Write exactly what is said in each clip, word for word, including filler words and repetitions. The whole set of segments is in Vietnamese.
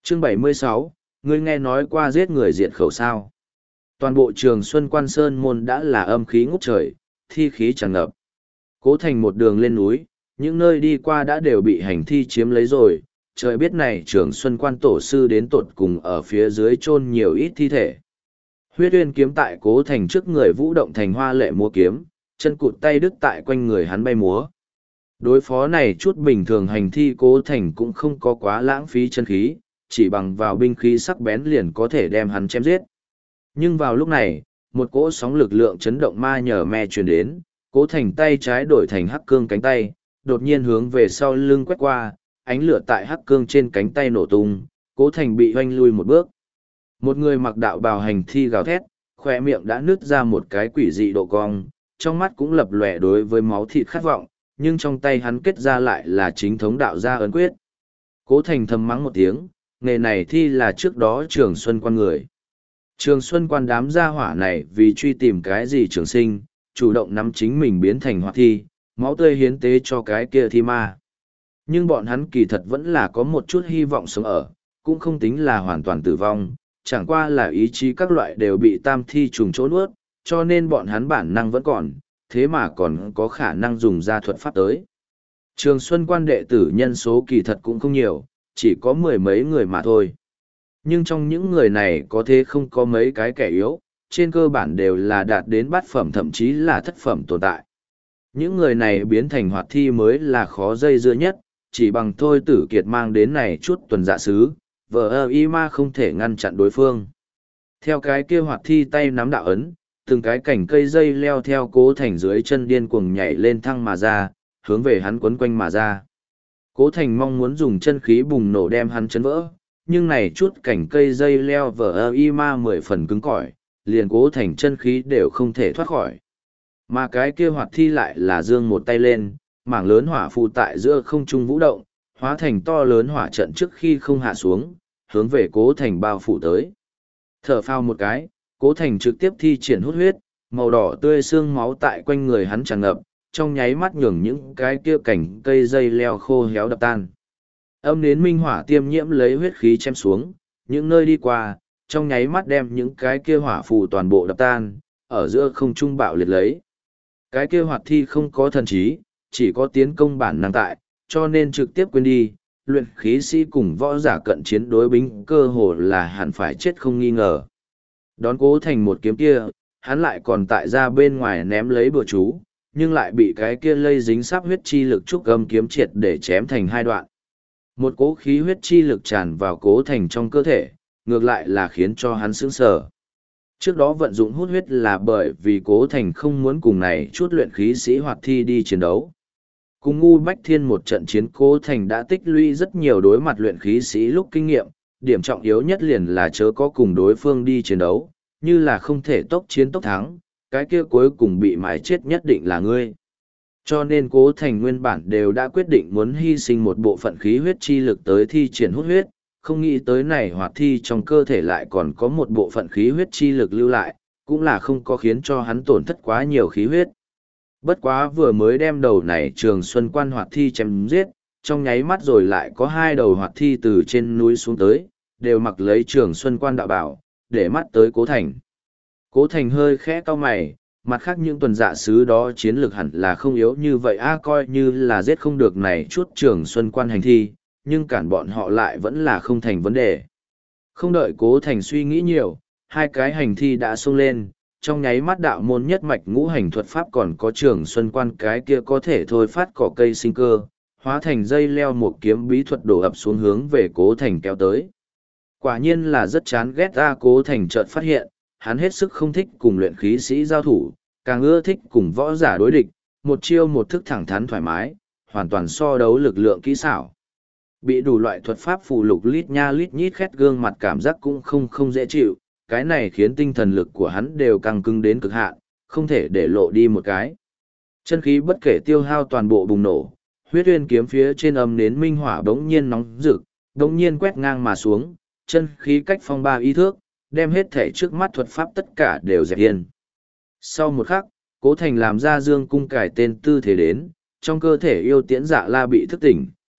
Chương bảy mươi sáu, ngươi nghe nói qua giết người diệt khẩu sao? Toàn bộ Trường Xuân Quan Sơn môn đã là âm khí ngút trời, thi khí tràn ngập. Cố Thành một đường lên núi, những nơi đi qua đã đều bị hành thi chiếm lấy rồi, trời biết này Trường Xuân Quan tổ sư đến tột cùng ở phía dưới chôn nhiều ít thi thể. Huyết Uyên kiếm tại Cố Thành trước người vũ động thành hoa lệ múa kiếm, chân cụt tay đứt tại quanh người hắn bay múa. Đối phó này chút bình thường hành thi Cố Thành cũng không có quá lãng phí chân khí, chỉ bằng vào binh khí sắc bén liền có thể đem hắn chém giết. Nhưng vào lúc này, một cỗ sóng lực lượng chấn động ma nhờ me truyền đến, Cố Thành tay trái đổi thành hắc cương cánh tay, đột nhiên hướng về sau lưng quét qua, ánh lửa tại hắc cương trên cánh tay nổ tung, Cố Thành bị hoanh lui một bước. Một người mặc đạo bào hành thi gào thét, khỏe miệng đã nứt ra một cái quỷ dị độ cong, trong mắt cũng lập lòe đối với máu thịt khát vọng, nhưng trong tay hắn kết ra lại là chính thống đạo gia ấn quyết. Cố Thành thầm mắng một tiếng, nghề này thi là trước đó Trường Xuân Quan người. Trường Xuân Quan đám gia hỏa này vì truy tìm cái gì trường sinh, chủ động nắm chính mình biến thành hoạt thi, máu tươi hiến tế cho cái kia thi ma. Nhưng bọn hắn kỳ thật vẫn là có một chút hy vọng sống ở, cũng không tính là hoàn toàn tử vong, chẳng qua là ý chí các loại đều bị tam thi trùng chỗ nuốt, cho nên bọn hắn bản năng vẫn còn, thế mà còn có khả năng dùng ra thuật pháp tới. Trường Xuân Quan đệ tử nhân số kỳ thật cũng không nhiều, chỉ có mười mấy người mà thôi. Nhưng trong những người này có thế không có mấy cái kẻ yếu, trên cơ bản đều là đạt đến bát phẩm thậm chí là thất phẩm tồn tại. Những người này biến thành hoạt thi mới là khó dây dưa nhất, chỉ bằng thôi tử kiệt mang đến này chút tuần dạ sứ, vợ ơ y ma không thể ngăn chặn đối phương. Theo cái kia hoạt thi tay nắm đạo ấn, từng cái cảnh cây dây leo theo Cố Thành dưới chân điên cuồng nhảy lên thăng mà ra, hướng về hắn quấn quanh mà ra. Cố Thành mong muốn dùng chân khí bùng nổ đem hắn chấn vỡ, nhưng này chút cảnh cây dây leo vờ ơ y ma mười phần cứng cỏi, liền Cố Thành chân khí đều không thể thoát khỏi. Mà cái kia hoạt thi lại là giương một tay lên, mảng lớn hỏa phù tại giữa không trung vũ động, hóa thành to lớn hỏa trận trước khi không hạ xuống, hướng về Cố Thành bao phủ tới. Thở phao một cái, Cố Thành trực tiếp thi triển hút huyết, màu đỏ tươi xương máu tại quanh người hắn tràn ngập, trong nháy mắt nhường những cái kia cảnh cây dây leo khô héo đập tan. Âm nến minh hỏa tiêm nhiễm lấy huyết khí chém xuống, những nơi đi qua, trong nháy mắt đem những cái kia hỏa phù toàn bộ đập tan, ở giữa không trung bạo liệt lấy. Cái kia hoạt thi không có thần trí, chỉ có tiến công bản năng tại, cho nên trực tiếp quên đi, luyện khí sĩ cùng võ giả cận chiến đối binh cơ hồ là hẳn phải chết không nghi ngờ. Đón Cố Thành một kiếm kia, hắn lại còn tại ra bên ngoài ném lấy bùa chú, nhưng lại bị cái kia lây dính sáp huyết chi lực trúc âm kiếm triệt để chém thành hai đoạn. Một cỗ khí huyết chi lực tràn vào Cố Thành trong cơ thể, ngược lại là khiến cho hắn sững sờ. Trước đó vận dụng hút huyết là bởi vì Cố Thành không muốn cùng này chút luyện khí sĩ hoạt thi đi chiến đấu. Cùng ngu bách thiên một trận chiến Cố Thành đã tích lũy rất nhiều đối mặt luyện khí sĩ lúc kinh nghiệm, điểm trọng yếu nhất liền là chớ có cùng đối phương đi chiến đấu, như là không thể tốc chiến tốc thắng, cái kia cuối cùng bị mái chết nhất định là ngươi. Cho nên Cố Thành nguyên bản đều đã quyết định muốn hy sinh một bộ phận khí huyết chi lực tới thi triển hút huyết, không nghĩ tới này hoạt thi trong cơ thể lại còn có một bộ phận khí huyết chi lực lưu lại, cũng là không có khiến cho hắn tổn thất quá nhiều khí huyết. Bất quá vừa mới đem đầu này Trường Xuân Quan hoạt thi chém giết, trong nháy mắt rồi lại có hai đầu hoạt thi từ trên núi xuống tới, đều mặc lấy Trường Xuân Quan đạo bảo, để mắt tới Cố Thành. Cố Thành hơi khẽ cau mày, mặt khác những tuần dạ sứ đó chiến lược hẳn là không yếu như vậy a coi như là giết không được này chút Trường Xuân Quan hành thi, nhưng cản bọn họ lại vẫn là không thành vấn đề. Không đợi Cố Thành suy nghĩ nhiều, hai cái hành thi đã xông lên, trong nháy mắt đạo môn nhất mạch ngũ hành thuật pháp còn có Trường Xuân Quan cái kia có thể thôi phát cỏ cây sinh cơ, hóa thành dây leo một kiếm bí thuật đổ ập xuống hướng về Cố Thành kéo tới. Quả nhiên là rất chán ghét ra Cố Thành chợt phát hiện, hắn hết sức không thích cùng luyện khí sĩ giao thủ, càng ưa thích cùng võ giả đối địch, một chiêu một thức thẳng thắn thoải mái, hoàn toàn so đấu lực lượng kỹ xảo. Bị đủ loại thuật pháp phù lục lít nha lít nhít khét gương mặt cảm giác cũng không không dễ chịu, cái này khiến tinh thần lực của hắn đều căng cứng đến cực hạn, không thể để lộ đi một cái. Chân khí bất kể tiêu hao toàn bộ bùng nổ, huyết uyên kiếm phía trên âm nến minh hỏa bỗng nhiên nóng rực, bỗng nhiên quét ngang mà xuống, chân khí cách phong ba y thước, đem hết thể trước mắt thuật pháp tất cả đều dẹp yên. Sau một khắc, Cố Thành làm ra dương cung cải tên tư thế đến, trong cơ thể yêu tiễn dạ la bị thức tỉnh,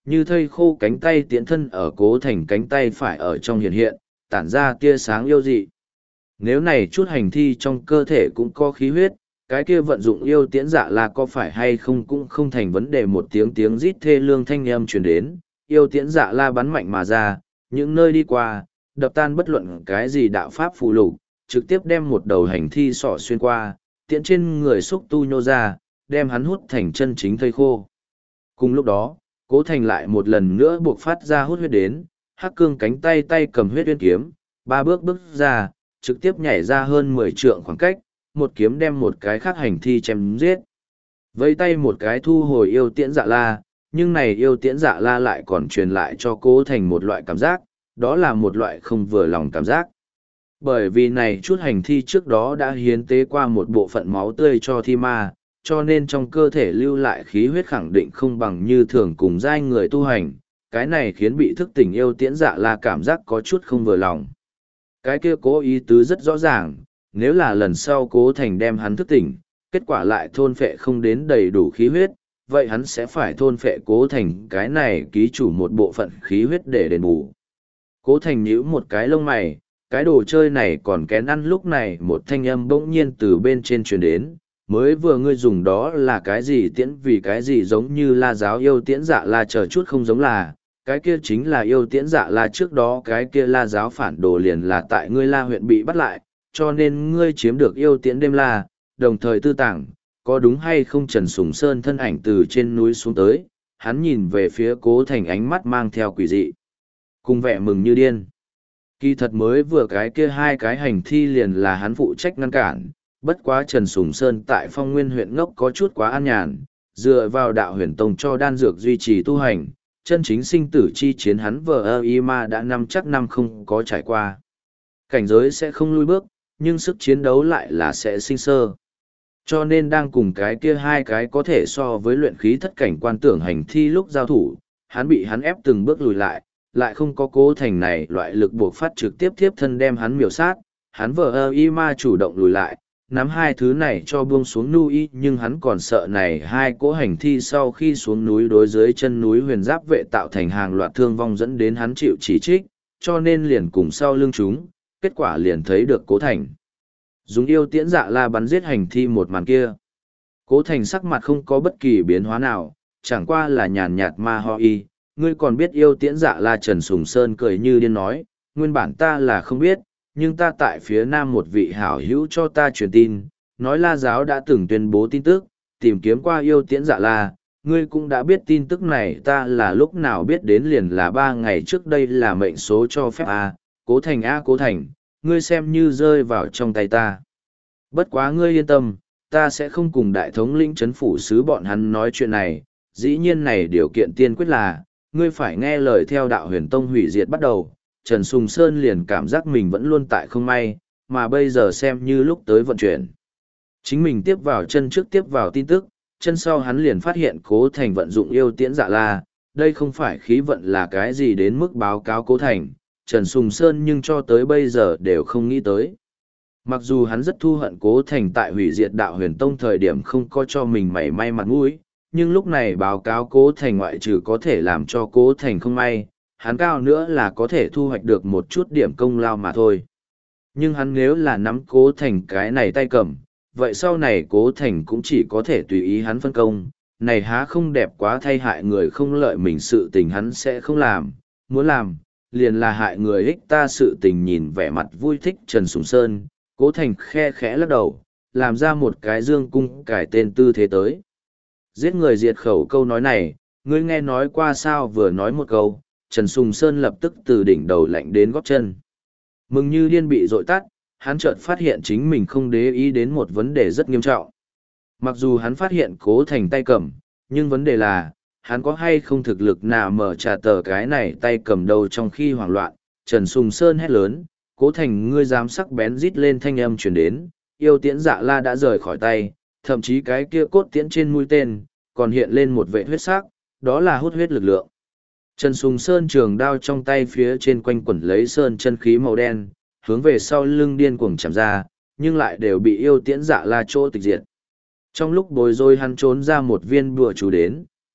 như thây khô cánh tay tiễn thân ở Cố Thành cánh tay phải ở trong hiện hiện, tản ra tia sáng yêu dị. Nếu này chút hành thi trong cơ thể cũng có khí huyết, cái kia vận dụng yêu tiễn dạ la có phải hay không cũng không thành vấn đề. Một tiếng tiếng rít thê lương thanh âm truyền đến, yêu tiễn dạ la bắn mạnh mà ra, những nơi đi qua, đập tan bất luận cái gì đạo pháp phù lục, trực tiếp đem một đầu hành thi sọ xuyên qua, tiễn trên người xúc tu nhô ra, đem hắn hút thành chân chính thây khô. Cùng lúc đó, Cố Thành lại một lần nữa buộc phát ra hút huyết đến, Hắc Cương cánh tay tay cầm huyết uyên kiếm, ba bước bước ra, trực tiếp nhảy ra hơn mười trượng khoảng cách, một kiếm đem một cái khác hành thi chém giết. Vây tay một cái thu hồi yêu tiễn dạ la, nhưng này yêu tiễn dạ la lại còn truyền lại cho Cố Thành một loại cảm giác, đó là một loại không vừa lòng cảm giác. Bởi vì này chút hành thi trước đó đã hiến tế qua một bộ phận máu tươi cho thi ma, cho nên trong cơ thể lưu lại khí huyết khẳng định không bằng như thường cùng giai người tu hành, cái này khiến bị thức tỉnh yêu tiễn dạ la cảm giác có chút không vừa lòng. Cái kia cố ý tứ rất rõ ràng, nếu là lần sau Cố Thành đem hắn thức tỉnh, kết quả lại thôn phệ không đến đầy đủ khí huyết, vậy hắn sẽ phải thôn phệ Cố Thành cái này ký chủ một bộ phận khí huyết để đền bù. Cố Thành nhíu một cái lông mày, cái đồ chơi này còn kén ăn. Lúc này một thanh âm bỗng nhiên từ bên trên truyền đến, mới vừa ngươi dùng đó là cái gì tiễn, vì cái gì giống như La giáo yêu tiễn dạ la chờ chút không giống là, cái kia chính là yêu tiễn dạ la trước đó cái kia La giáo phản đồ liền là tại ngươi La huyện bị bắt lại, cho nên ngươi chiếm được yêu tiễn đêm La, đồng thời tư tàng, có đúng hay không? Trần Sùng Sơn thân ảnh từ trên núi xuống tới, hắn nhìn về phía Cố Thành ánh mắt mang theo quỷ dị, cùng vẻ mừng như điên. Kỳ thật mới vừa cái kia hai cái hành thi liền là hắn phụ trách ngăn cản, bất quá Trần Sùng Sơn tại Phong Nguyên huyện ngốc có chút quá an nhàn, dựa vào đạo huyền tông cho đan dược duy trì tu hành, chân chính sinh tử chi chiến hắn vờ ơ y ma đã năm chắc năm không có trải qua. Cảnh giới sẽ không lui bước, nhưng sức chiến đấu lại là sẽ sinh sơ. Cho nên đang cùng cái kia hai cái có thể so với luyện khí thất cảnh quan tưởng hành thi lúc giao thủ, hắn bị hắn ép từng bước lùi lại, lại không có Cố Thành này loại lực buộc phát trực tiếp tiếp thân đem hắn miểu sát, hắn vờ ơ y ma chủ động lùi lại, nắm hai thứ này cho buông xuống núi, nhưng hắn còn sợ này hai cỗ hành thi sau khi xuống núi đối dưới chân núi huyền giáp vệ tạo thành hàng loạt thương vong dẫn đến hắn chịu chỉ trích, cho nên liền cùng sau lưng chúng, kết quả liền thấy được Cố Thành dùng yêu tiễn dạ la bắn giết hành thi một màn kia. Cố Thành sắc mặt không có bất kỳ biến hóa nào, chẳng qua là nhàn nhạt ma ho y, ngươi còn biết yêu tiễn dạ la? Trần Sùng Sơn cười như điên nói, nguyên bản ta là không biết, nhưng ta tại phía nam một vị hảo hữu cho ta truyền tin, nói La giáo đã từng tuyên bố tin tức, tìm kiếm qua yêu tiễn dạ la, ngươi cũng đã biết tin tức này. Ta là lúc nào biết đến, liền là ba ngày trước đây, là mệnh số cho phép a. Cố Thành a Cố Thành, ngươi xem như rơi vào trong tay ta. Bất quá ngươi yên tâm, ta sẽ không cùng đại thống lĩnh trấn phủ sứ bọn hắn nói chuyện này, dĩ nhiên này điều kiện tiên quyết là, ngươi phải nghe lời theo đạo huyền tông hủy diệt bắt đầu. Trần Sùng Sơn liền cảm giác mình vẫn luôn tại không may, mà bây giờ xem như lúc tới vận chuyển. Chính mình tiếp vào chân trước tiếp vào tin tức, chân sau hắn liền phát hiện Cố Thành vận dụng yêu tiễn dạ la, đây không phải khí vận là cái gì đến mức báo cáo Cố Thành, Trần Sùng Sơn nhưng cho tới bây giờ đều không nghĩ tới. Mặc dù hắn rất thu hận Cố Thành tại hủy diệt đạo huyền tông thời điểm không có cho mình mảy may mặt mũi, nhưng lúc này báo cáo Cố Thành ngoại trừ có thể làm cho Cố Thành không may, hắn cao nữa là có thể thu hoạch được một chút điểm công lao mà thôi. Nhưng hắn nếu là nắm Cố Thành cái này tay cầm, vậy sau này Cố Thành cũng chỉ có thể tùy ý hắn phân công, này há không đẹp quá? Thay hại người không lợi mình sự tình hắn sẽ không làm, muốn làm, liền là hại người ích ta sự tình. Nhìn vẻ mặt vui thích Trần Sùng Sơn, Cố Thành khe khẽ lắc đầu, làm ra một cái dương cung cải tên tư thế tới. Giết người diệt khẩu câu nói này, ngươi nghe nói qua sao? Vừa nói một câu, Trần Sùng Sơn lập tức từ đỉnh đầu lạnh đến gót chân. Mừng như điên bị dội tắt, hắn chợt phát hiện chính mình không để ý đến một vấn đề rất nghiêm trọng. Mặc dù hắn phát hiện Cố Thành tay cầm, nhưng vấn đề là, hắn có hay không thực lực nào mở trả tờ cái này tay cầm đầu? Trong khi hoảng loạn, Trần Sùng Sơn hét lớn, Cố Thành, ngươi dám? Sắc bén rít lên thanh âm truyền đến, yêu tiễn dạ la đã rời khỏi tay, thậm chí cái kia cốt tiễn trên mũi tên, còn hiện lên một vệ huyết sắc, đó là hút huyết lực lượng. Trần Sùng Sơn trường đao trong tay phía trên quanh quẩn lấy sơn chân khí màu đen, hướng về sau lưng điên cuồng chạm ra, nhưng lại đều bị yêu tiễn dạ la chỗ tịch diệt. Trong lúc bối rối hắn trốn ra một viên bùa chú đến,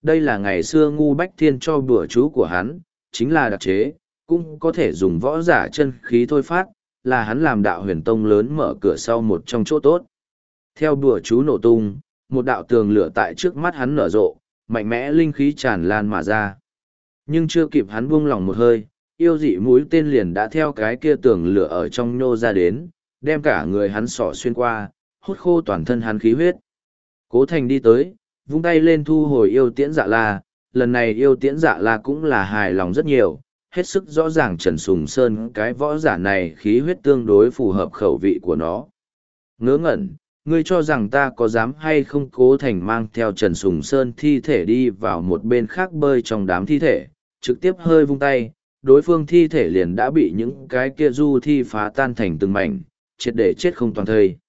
Đây là ngày xưa Ngu Bách Thiên cho bùa chú của hắn, chính là đặc chế, cũng có thể dùng võ giả chân khí thôi phát, là hắn làm đạo huyền tông lớn mở cửa sau một trong chỗ tốt. Theo bùa chú nổ tung, một đạo tường lửa tại trước mắt hắn nở rộ, mạnh mẽ linh khí tràn lan mà ra. Nhưng chưa kịp hắn buông lỏng một hơi, yêu dị mũi tên liền đã theo cái kia tường lửa ở trong nhô ra đến, đem cả người hắn xỏ xuyên qua, hút khô toàn thân hắn khí huyết. Cố Thành đi tới, vung tay lên thu hồi yêu tiễn dạ la, lần này yêu tiễn dạ la cũng là hài lòng rất nhiều, hết sức rõ ràng Trần Sùng Sơn cái võ giả này khí huyết tương đối phù hợp khẩu vị của nó. Ngớ ngẩn, ngươi cho rằng ta có dám hay không? Cố Thành mang theo Trần Sùng Sơn thi thể đi vào một bên khác bơi trong đám thi thể, trực tiếp hơi vung tay, đối phương thi thể liền đã bị những cái kia du thi phá tan thành từng mảnh, triệt để chết không toàn thây.